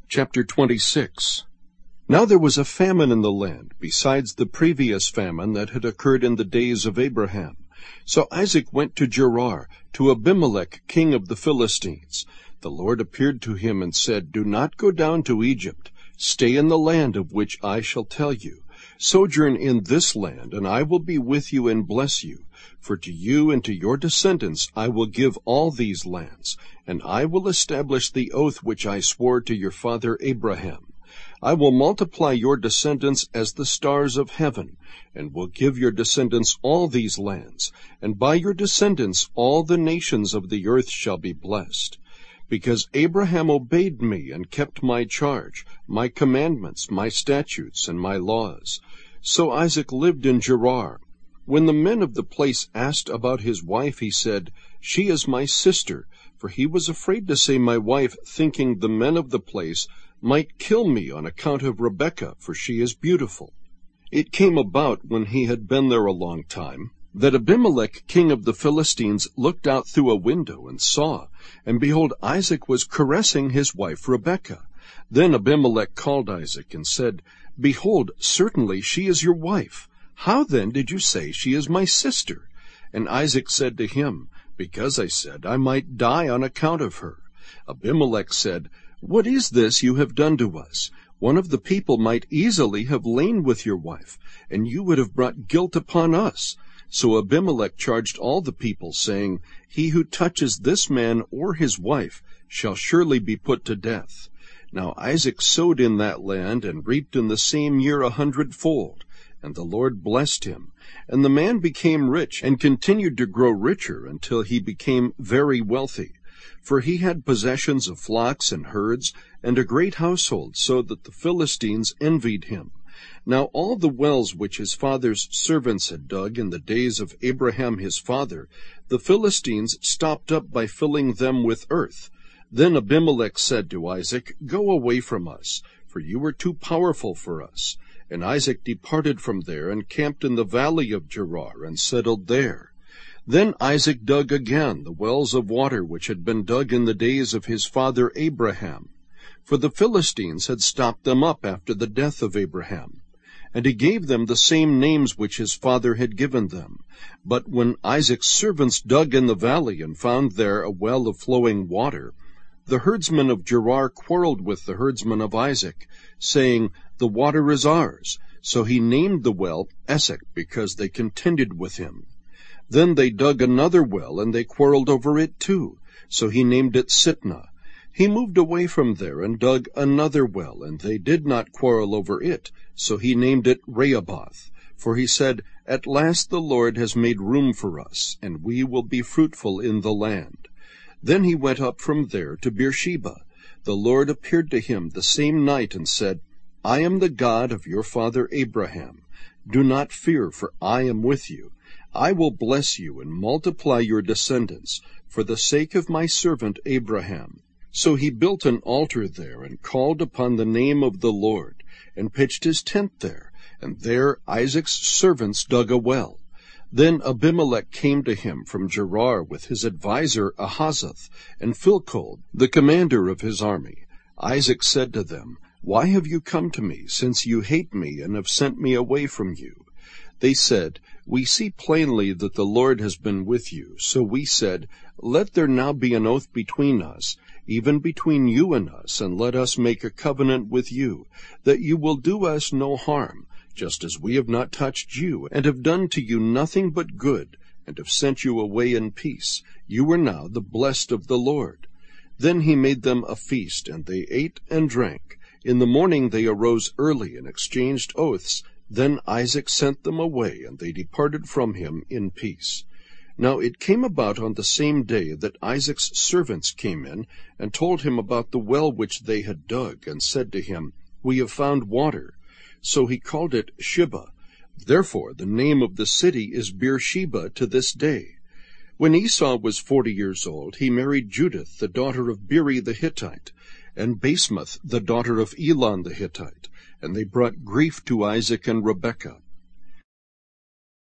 Chapter 26. Now there was a famine in the land, besides the previous famine that had occurred in the days of Abraham. So Isaac went to Gerar, to Abimelech king of the Philistines. The Lord appeared to him and said, "Do not go down to Egypt. Stay in the land of which I shall tell you. Sojourn in this land, and I will be with you and bless you. For to you and to your descendants I will give all these lands, and I will establish the oath which I swore to your father Abraham. I will multiply your descendants as the stars of heaven, and will give your descendants all these lands, and by your descendants all the nations of the earth shall be blessed. Because Abraham obeyed me and kept my charge, my commandments, my statutes, and my laws." So Isaac lived in Gerar. When the men of the place asked about his wife, he said, "She is my sister," for he was afraid to say my wife, thinking the men of the place might kill me on account of Rebekah, for she is beautiful. It came about, when he had been there a long time, that Abimelech king of the Philistines looked out through a window and saw, and behold, Isaac was caressing his wife Rebekah. Then Abimelech called Isaac and said, "Behold, certainly she is your wife. How then did you say she is my sister?" And Isaac said to him, "Because I said I might die on account of her." Abimelech said, "What is this you have done to us? One of the people might easily have lain with your wife, and you would have brought guilt upon us." So Abimelech charged all the people, saying, "He who touches this man or his wife shall surely be put to death." Now Isaac sowed in that land, and reaped in the same year 100-fold. And the Lord blessed him. And the man became rich, and continued to grow richer, until he became very wealthy. For he had possessions of flocks and herds, and a great household, so that the Philistines envied him. Now all the wells which his father's servants had dug in the days of Abraham his father, the Philistines stopped up by filling them with earth. Then Abimelech said to Isaac, "Go away from us, for you are too powerful for us." And Isaac departed from there, and camped in the valley of Gerar, and settled there. Then Isaac dug again the wells of water which had been dug in the days of his father Abraham, for the Philistines had stopped them up after the death of Abraham. And he gave them the same names which his father had given them. But when Isaac's servants dug in the valley, and found there a well of flowing water, the herdsmen of Gerar quarreled with the herdsmen of Isaac, saying, "The water is ours." So he named the well Esek, because they contended with him. Then they dug another well, and they quarreled over it too. So he named it Sitnah. He moved away from there, and dug another well, and they did not quarrel over it. So he named it Rehoboth. For he said, "At last the Lord has made room for us, and we will be fruitful in the land." Then he went up from there to Beersheba. The Lord appeared to him the same night, and said, "I am the God of your father Abraham. Do not fear, for I am with you. I will bless you and multiply your descendants, for the sake of my servant Abraham." So he built an altar there, and called upon the name of the Lord, and pitched his tent there, and there Isaac's servants dug a well. Then Abimelech came to him from Gerar with his adviser Ahazeth, and Philcol, the commander of his army. Isaac said to them, "Why have you come to me, since you hate me and have sent me away from you?" They said, "We see plainly that the Lord has been with you." So we said, "Let there now be an oath between us, even between you and us, and let us make a covenant with you, that you will do us no harm, just as we have not touched you, and have done to you nothing but good, and have sent you away in peace. You are now the blessed of the Lord." Then he made them a feast, and they ate and drank. In the morning they arose early, and exchanged oaths. Then Isaac sent them away, and they departed from him in peace. Now it came about on the same day that Isaac's servants came in, and told him about the well which they had dug, and said to him, "We have found water." So he called it Shibah. Therefore the name of the city is Beersheba to this day. When Esau was 40 years old, he married Judith, the daughter of Beeri the Hittite, and Basemath, the daughter of Elon the Hittite, and they brought grief to Isaac and Rebekah.